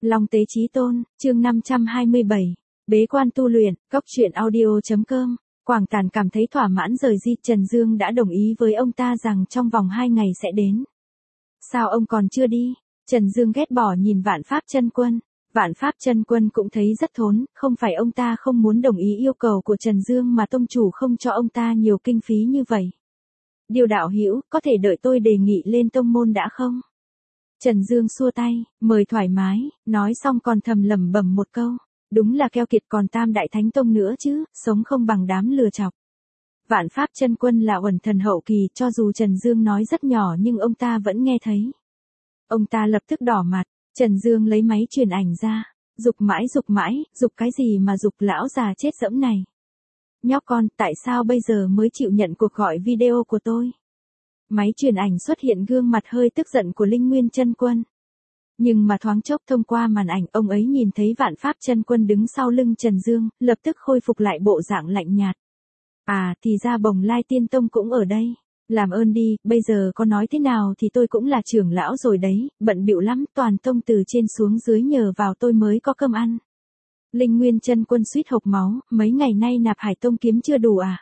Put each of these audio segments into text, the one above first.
Long Tế Chí Tôn, chương 527. Bế quan tu luyện, Cóc truyện audio.com. Quảng Tản cảm thấy thỏa mãn rời đi, Trần Dương đã đồng ý với ông ta rằng trong vòng 2 ngày sẽ đến. Sao ông còn chưa đi? Trần Dương ghét bỏ nhìn Vạn Pháp Chân Quân. Vạn Pháp Chân Quân cũng thấy rất thốn, không phải ông ta không muốn đồng ý yêu cầu của Trần Dương mà tông chủ không cho ông ta nhiều kinh phí như vậy. Điều đạo hữu, có thể đợi tôi đề nghị lên tông môn đã không? Trần Dương xua tay, mời thoải mái, nói xong còn thầm lẩm bẩm một câu. Đúng là keo kiệt, còn Tam Đại Thánh Tông nữa chứ, sống không bằng đám lừa chọc. Vạn Pháp Chân Quân là uẩn thần hậu kỳ, cho dù Trần Dương nói rất nhỏ nhưng ông ta vẫn nghe thấy. Ông ta lập tức đỏ mặt, Trần Dương lấy máy truyền ảnh ra. Dục mãi, dục cái gì mà dục, lão già chết dẫm này. Nhóc con, tại sao bây giờ mới chịu nhận cuộc gọi video của tôi? Máy truyền ảnh xuất hiện gương mặt hơi tức giận của Linh Nguyên Chân Quân. Nhưng mà thoáng chốc thông qua màn ảnh, ông ấy nhìn thấy Vạn Pháp Chân Quân đứng sau lưng Trần Dương, lập tức khôi phục lại bộ dạng lạnh nhạt. À, thì ra Bồng Lai Tiên Tông cũng ở đây. Làm ơn đi, bây giờ có nói thế nào thì tôi cũng là trưởng lão rồi đấy, bận bịu lắm, toàn tông từ trên xuống dưới nhờ vào tôi mới có cơm ăn. Linh Nguyên Chân Quân suýt hộc máu, mấy ngày nay nạp Hải Tông kiếm chưa đủ à?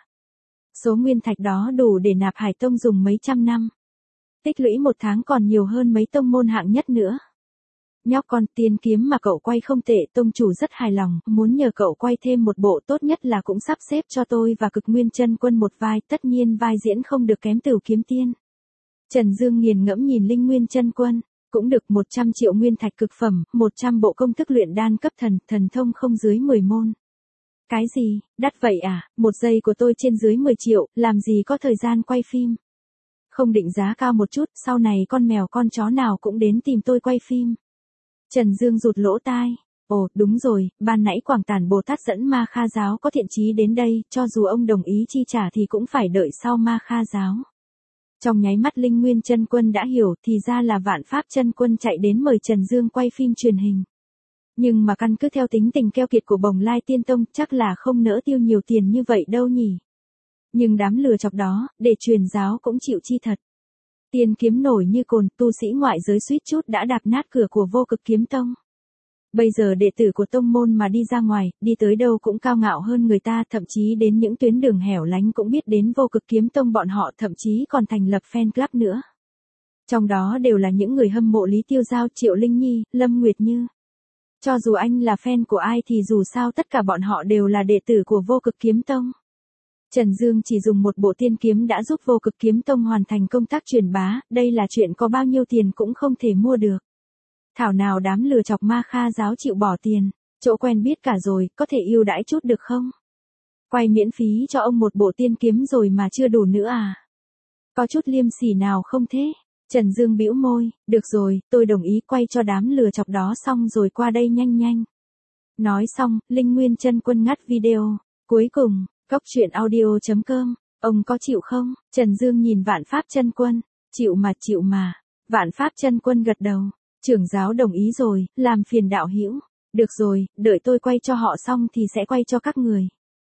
Số nguyên thạch đó đủ để nạp Hải Tông dùng mấy trăm năm. Tích lũy 1 tháng còn nhiều hơn mấy tông môn hạng nhất nữa. Nhóc con, tiên kiếm mà cậu quay không tệ, tông chủ rất hài lòng, muốn nhờ cậu quay thêm một bộ, tốt nhất là cũng sắp xếp cho tôi và Cực Nguyên Chân Quân một vai, tất nhiên vai diễn không được kém Tửu Kiếm Tiên. Trần Dương nghiền ngẫm nhìn Linh Nguyên Chân Quân, cũng được 100 triệu nguyên thạch cực phẩm, 100 bộ công thức luyện đan cấp thần, thần thông không dưới 10 môn. Cái gì, đắt vậy à, 1 giây của tôi trên dưới 10 triệu, làm gì có thời gian quay phim. Không định giá cao một chút, sau này con mèo con chó nào cũng đến tìm tôi quay phim. Trần Dương rụt lỗ tai. Ồ, đúng rồi, ban nãy Quảng Tản Bồ Tát dẫn Ma Kha Giáo có thiện chí đến đây, cho dù ông đồng ý chi trả thì cũng phải đợi sau Ma Kha Giáo. Trong nháy mắt Linh Nguyên Chân Quân đã hiểu, thì ra là Vạn Pháp Chân Quân chạy đến mời Trần Dương quay phim truyền hình. Nhưng mà căn cứ theo tính tình keo kiệt của Bồng Lai Tiên Tông, chắc là không nỡ tiêu nhiều tiền như vậy đâu nhỉ. Nhưng đám lừa chọc đó, để truyền giáo cũng chịu chi thật. Tiên kiếm nổi như cồn, tu sĩ ngoại giới suýt chút đã đạp nát cửa của Vô Cực Kiếm Tông. Bây giờ đệ tử của tông môn mà đi ra ngoài, đi tới đâu cũng cao ngạo hơn người ta, thậm chí đến những tuyến đường hẻo lánh cũng biết đến Vô Cực Kiếm Tông, bọn họ thậm chí còn thành lập fan club nữa. Trong đó đều là những người hâm mộ Lý Tiêu Giao, Triệu Linh Nhi, Lâm Nguyệt Như. Cho dù anh là fan của ai thì dù sao tất cả bọn họ đều là đệ tử của Vô Cực Kiếm Tông. Trần Dương chỉ dùng một bộ tiên kiếm đã giúp Vô Cực Kiếm Tông hoàn thành công tác truyền bá, đây là chuyện có bao nhiêu tiền cũng không thể mua được. Thảo nào đám lừa chọc Ma Kha Giáo chịu bỏ tiền, chỗ quen biết cả rồi, có thể ưu đãi chút được không? Quay miễn phí cho ông một bộ tiên kiếm rồi mà chưa đủ nữa à? Có chút liêm sỉ nào không thế? Trần Dương bĩu môi, được rồi, tôi đồng ý, quay cho đám lừa chọc đó xong rồi qua đây nhanh nhanh. Nói xong, Linh Nguyên Chân Quân ngắt video. Cuối cùng, Cóc truyện audio.com, ông có chịu không? Trần Dương nhìn Vạn Pháp Chân Quân, chịu mà. Vạn Pháp Chân Quân gật đầu, trưởng giáo đồng ý rồi, làm phiền đạo hữu. Được rồi, đợi tôi quay cho họ xong thì sẽ quay cho các người.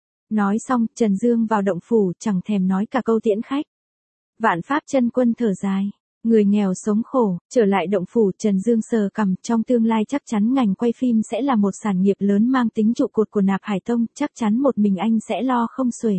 Nói xong, Trần Dương vào động phủ, chẳng thèm nói cả câu tiễn khách. Vạn Pháp Chân Quân thở dài, người nghèo sống khổ, trở lại động phủ, Trần Dương sờ cằm, trong tương lai chắc chắn ngành quay phim sẽ là một sản nghiệp lớn mang tính trụ cột của nạp Hải Tông, chắc chắn một mình anh sẽ lo không xuể.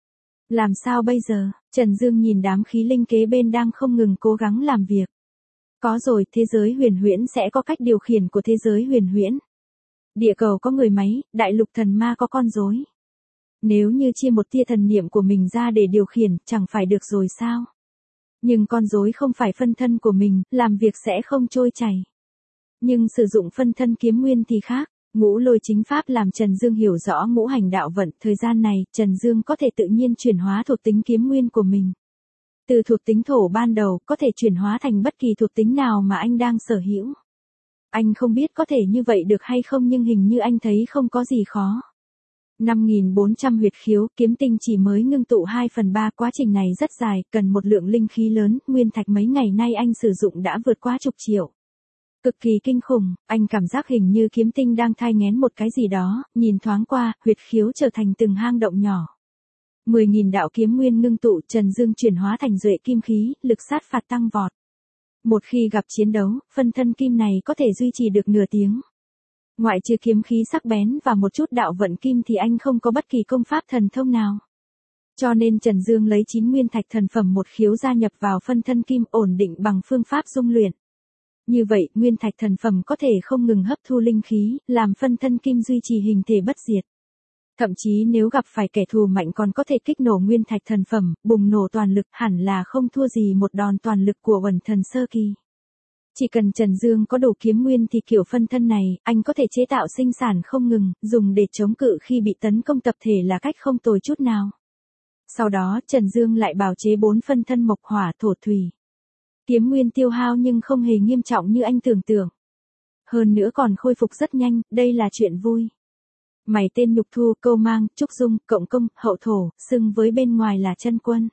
Làm sao bây giờ? Trần Dương nhìn đám khí linh kế bên đang không ngừng cố gắng làm việc. Có rồi, thế giới huyền huyễn sẽ có cách điều khiển của thế giới huyền huyễn. Địa cầu có người máy, đại lục thần ma có con rối. Nếu như chia một tia thần niệm của mình ra để điều khiển, chẳng phải được rồi sao? Nhưng con rối không phải phân thân của mình, làm việc sẽ không trôi chảy. Nhưng sử dụng phân thân kiếm nguyên thì khác. Ngũ Lôi chính pháp làm Trần Dương hiểu rõ ngũ hành đạo vận, thời gian này, Trần Dương có thể tự nhiên chuyển hóa thuộc tính kiếm nguyên của mình. Từ thuộc tính thổ ban đầu, có thể chuyển hóa thành bất kỳ thuộc tính nào mà anh đang sở hữu. Anh không biết có thể như vậy được hay không, nhưng hình như anh thấy không có gì khó. 5.400 huyệt khiếu, kiếm tinh chỉ mới ngưng tụ 2/3, quá trình này rất dài, cần một lượng linh khí lớn, nguyên thạch mấy ngày nay anh sử dụng đã vượt quá chục triệu. Cực kỳ kinh khủng, anh cảm giác hình như kiếm tinh đang thai nghén một cái gì đó, nhìn thoáng qua, huyệt khiếu trở thành từng hang động nhỏ. 10.000 đạo kiếm nguyên ngưng tụ, Trần Dương chuyển hóa thành duệ kim khí, lực sát phạt tăng vọt. Một khi gặp chiến đấu, phân thân kim này có thể duy trì được nửa tiếng. Ngoại trừ kiếm khí sắc bén và một chút đạo vận kim thì anh không có bất kỳ công pháp thần thông nào. Cho nên Trần Dương lấy 9 nguyên thạch thần phẩm một khiếu gia nhập vào phân thân kim ổn định bằng phương pháp dung luyện. Như vậy, nguyên thạch thần phẩm có thể không ngừng hấp thu linh khí, làm phân thân kim duy trì hình thể bất diệt. Thậm chí nếu gặp phải kẻ thù mạnh còn có thể kích nổ nguyên thạch thần phẩm, bùng nổ toàn lực hẳn là không thua gì một đòn toàn lực của Uẩn Thần sơ kỳ. Chỉ cần Trần Dương có đủ kiếm nguyên thì kiểu phân thân này, anh có thể chế tạo sinh sản không ngừng, dùng để chống cự khi bị tấn công tập thể là cách không tồi chút nào. Sau đó, Trần Dương lại bào chế 4 phân thân mộc hỏa thổ thủy. Kiếm nguyên tiêu hao nhưng không hề nghiêm trọng như anh tưởng tượng. Hơn nữa còn khôi phục rất nhanh, đây là chuyện vui. Mày tên Nhục Thu, Câu Mang, Trúc Dung, Cộng Công, Hậu Thổ, xưng với bên ngoài là Chân Quân.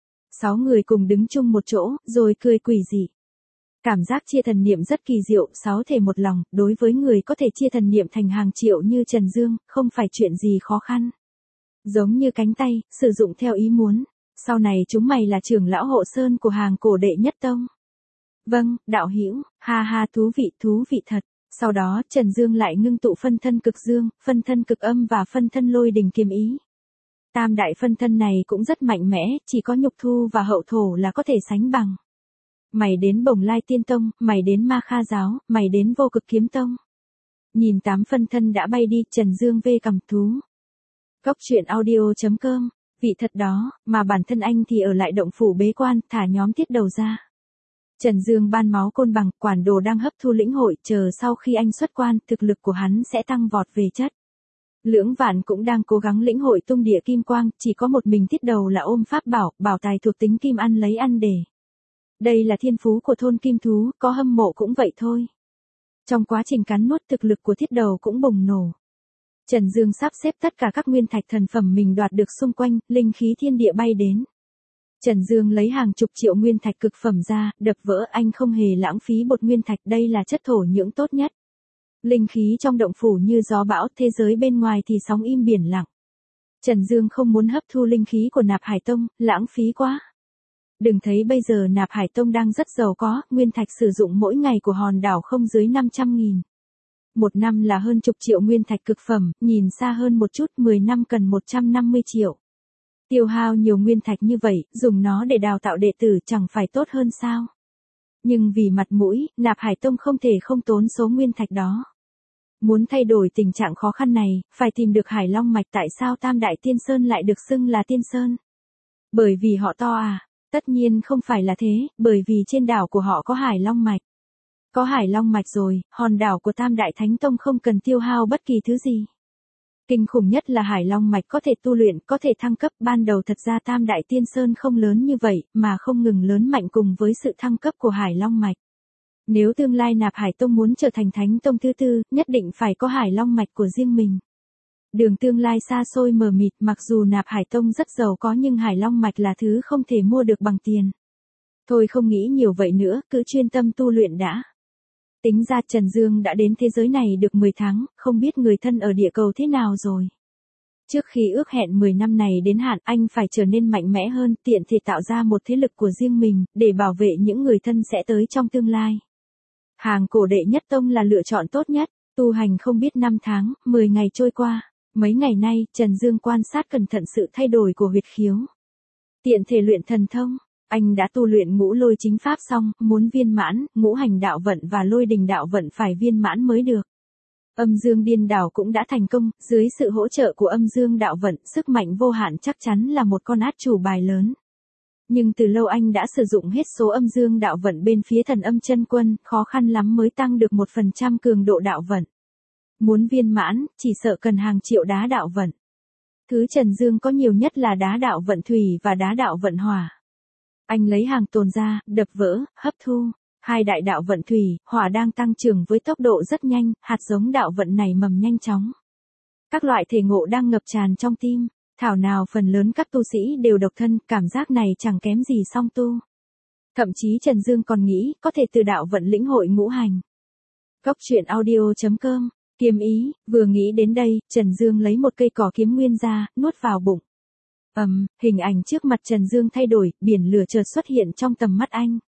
6 người cùng đứng chung một chỗ, rồi cười quỷ dị. Cảm giác chia thần niệm rất kỳ diệu, 6 thể một lòng, đối với người có thể chia thần niệm thành hàng triệu như Trần Dương, không phải chuyện gì khó khăn. Giống như cánh tay, sử dụng theo ý muốn. Sau này chúng mày là trưởng lão hộ sơn của hàng cổ đệ nhất tông. Vâng, đạo hữu, ha ha thú vị thật. Sau đó Trần Dương lại ngưng tụ phân thân cực dương, phân thân cực âm và phân thân lôi đình kiếm ý. Tam đại phân thân này cũng rất mạnh mẽ, chỉ có Nhục Thu và Hậu Thổ là có thể sánh bằng. Mày đến Bồng Lai Tiên Tông, mày đến Ma Kha Giáo, mày đến Vô Cực Kiếm Tông. Nhìn 8 phân thân đã bay đi, Trần Dương vê cằm thú. Góc truyện audio.com, vị thật đó, mà bản thân anh thì ở lại động phủ bế quan, thả nhóm tiết đầu ra. Trần Dương ban máu côn bằng, quản đồ đang hấp thu lĩnh hội, chờ sau khi anh xuất quan, thực lực của hắn sẽ tăng vọt về chất. Lưỡng Vạn cũng đang cố gắng lĩnh hội tung địa kim quang, chỉ có một mình tiết đầu là ôm pháp bảo, bảo tài thuộc tính kim ăn lấy ăn để. Đây là thiên phú của thôn kim thú, có hâm mộ cũng vậy thôi. Trong quá trình cắn nuốt thực lực của thiết đầu cũng bùng nổ. Trần Dương sắp xếp tất cả các nguyên thạch thần phẩm mình đoạt được xung quanh, linh khí thiên địa bay đến. Trần Dương lấy hàng chục triệu nguyên thạch cực phẩm ra, đập vỡ, anh không hề lãng phí bột nguyên thạch, đây là chất thổ nhưỡng tốt nhất. Linh khí trong động phủ như gió bão, thế giới bên ngoài thì sóng im biển lặng. Trần Dương không muốn hấp thu linh khí của Nạp Hải Tông, lãng phí quá. Đừng thấy bây giờ Nạp Hải Tông đang rất giàu có, nguyên thạch sử dụng mỗi ngày của hòn đảo không dưới 500.000. Một năm là hơn chục triệu nguyên thạch cực phẩm, nhìn xa hơn một chút 10 năm cần 150 triệu. Tiêu hao nhiều nguyên thạch như vậy, dùng nó để đào tạo đệ tử chẳng phải tốt hơn sao? Nhưng vì mặt mũi, Nạp Hải Tông không thể không tốn số nguyên thạch đó. Muốn thay đổi tình trạng khó khăn này, phải tìm được Hải Long Mạch. Tại sao Tam Đại Tiên Sơn lại được xưng là Tiên Sơn? Bởi vì họ to à? Tất nhiên không phải là thế, bởi vì trên đảo của họ có Hải Long Mạch. Có Hải Long Mạch rồi, hòn đảo của Tam Đại Thánh Tông không cần tiêu hao bất kỳ thứ gì. Kinh khủng nhất là Hải Long Mạch có thể tu luyện, có thể thăng cấp. Ban đầu thật ra Tam Đại Tiên Sơn không lớn như vậy, mà không ngừng lớn mạnh cùng với sự thăng cấp của Hải Long Mạch. Nếu tương lai Nạp Hải Tông muốn trở thành Thánh Tông thứ tư, nhất định phải có Hải Long Mạch của riêng mình. Đường tương lai xa xôi mờ mịt, mặc dù Nạp Hải Tông rất giàu có nhưng Hải Long Mạch là thứ không thể mua được bằng tiền. Thôi không nghĩ nhiều vậy nữa, cứ chuyên tâm tu luyện đã. Tính ra Trần Dương đã đến thế giới này được 10 tháng, không biết người thân ở địa cầu thế nào rồi. Trước khi ước hẹn 10 năm này đến hạn, anh phải trở nên mạnh mẽ hơn, tiện thể tạo ra một thế lực của riêng mình, để bảo vệ những người thân sẽ tới trong tương lai. Hàng cổ đệ nhất tông là lựa chọn tốt nhất, tu hành không biết 5 tháng, 10 ngày trôi qua. Mấy ngày nay, Trần Dương quan sát cẩn thận sự thay đổi của huyệt khiếu. Tiện thể luyện thần thông. Anh đã tu luyện ngũ lôi chính pháp xong, muốn viên mãn, ngũ hành đạo vận và lôi đình đạo vận phải viên mãn mới được. Âm dương điên đảo cũng đã thành công, dưới sự hỗ trợ của âm dương đạo vận, sức mạnh vô hạn chắc chắn là một con át chủ bài lớn. Nhưng từ lâu anh đã sử dụng hết số âm dương đạo vận bên phía Thần Âm Chân Quân, khó khăn lắm mới tăng được 1% cường độ đạo vận. Muốn viên mãn, chỉ sợ cần hàng triệu đá đạo vận. Thứ Trần Dương có nhiều nhất là đá đạo vận thủy và đá đạo vận hỏa. Anh lấy hàng tồn ra, đập vỡ, hấp thu. Hai đại đạo vận thủy, hỏa đang tăng trưởng với tốc độ rất nhanh, hạt giống đạo vận này mầm nhanh chóng. Các loại thể ngộ đang ngập tràn trong tim, thảo nào phần lớn các tu sĩ đều độc thân, cảm giác này chẳng kém gì song tu. Thậm chí Trần Dương còn nghĩ, có thể từ đạo vận lĩnh hội ngũ hành. Góc truyện audio.com, kiếm ý, vừa nghĩ đến đây, Trần Dương lấy một cây cỏ kiếm nguyên ra, nuốt vào bụng. Hình ảnh trước mặt Trần Dương thay đổi, biển lửa chợt xuất hiện trong tầm mắt anh.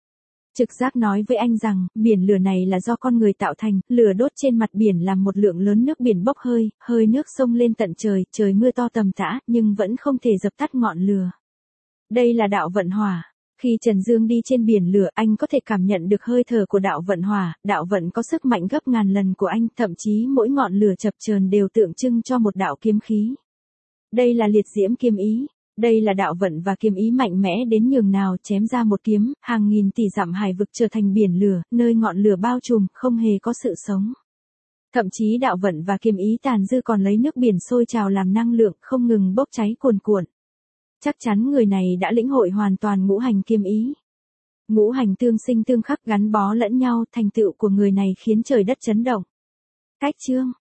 Trực giác nói với anh rằng, biển lửa này là do con người tạo thành, lửa đốt trên mặt biển làm một lượng lớn nước biển bốc hơi, hơi nước sông lên tận trời, trời mưa to tầm tã, nhưng vẫn không thể dập tắt ngọn lửa. Đây là đạo vận hỏa. Khi Trần Dương đi trên biển lửa, anh có thể cảm nhận được hơi thở của đạo vận hỏa, đạo vận có sức mạnh gấp ngàn lần của anh, thậm chí mỗi ngọn lửa chập chờn đều tượng trưng cho một đạo kiếm khí. Đây là liệt diễm kiếm ý. Đây là đạo vận và kiếm ý mạnh mẽ đến nhường nào, chém ra một kiếm, hàng nghìn tỷ dặm hải vực trở thành biển lửa, nơi ngọn lửa bao trùm, không hề có sự sống. Thậm chí đạo vận và kiếm ý tàn dư còn lấy nước biển sôi trào làm năng lượng, không ngừng bốc cháy cuồn cuộn. Chắc chắn người này đã lĩnh hội hoàn toàn ngũ hành kiếm ý. Ngũ hành tương sinh tương khắc gắn bó lẫn nhau, thành tựu của người này khiến trời đất chấn động. Cách chương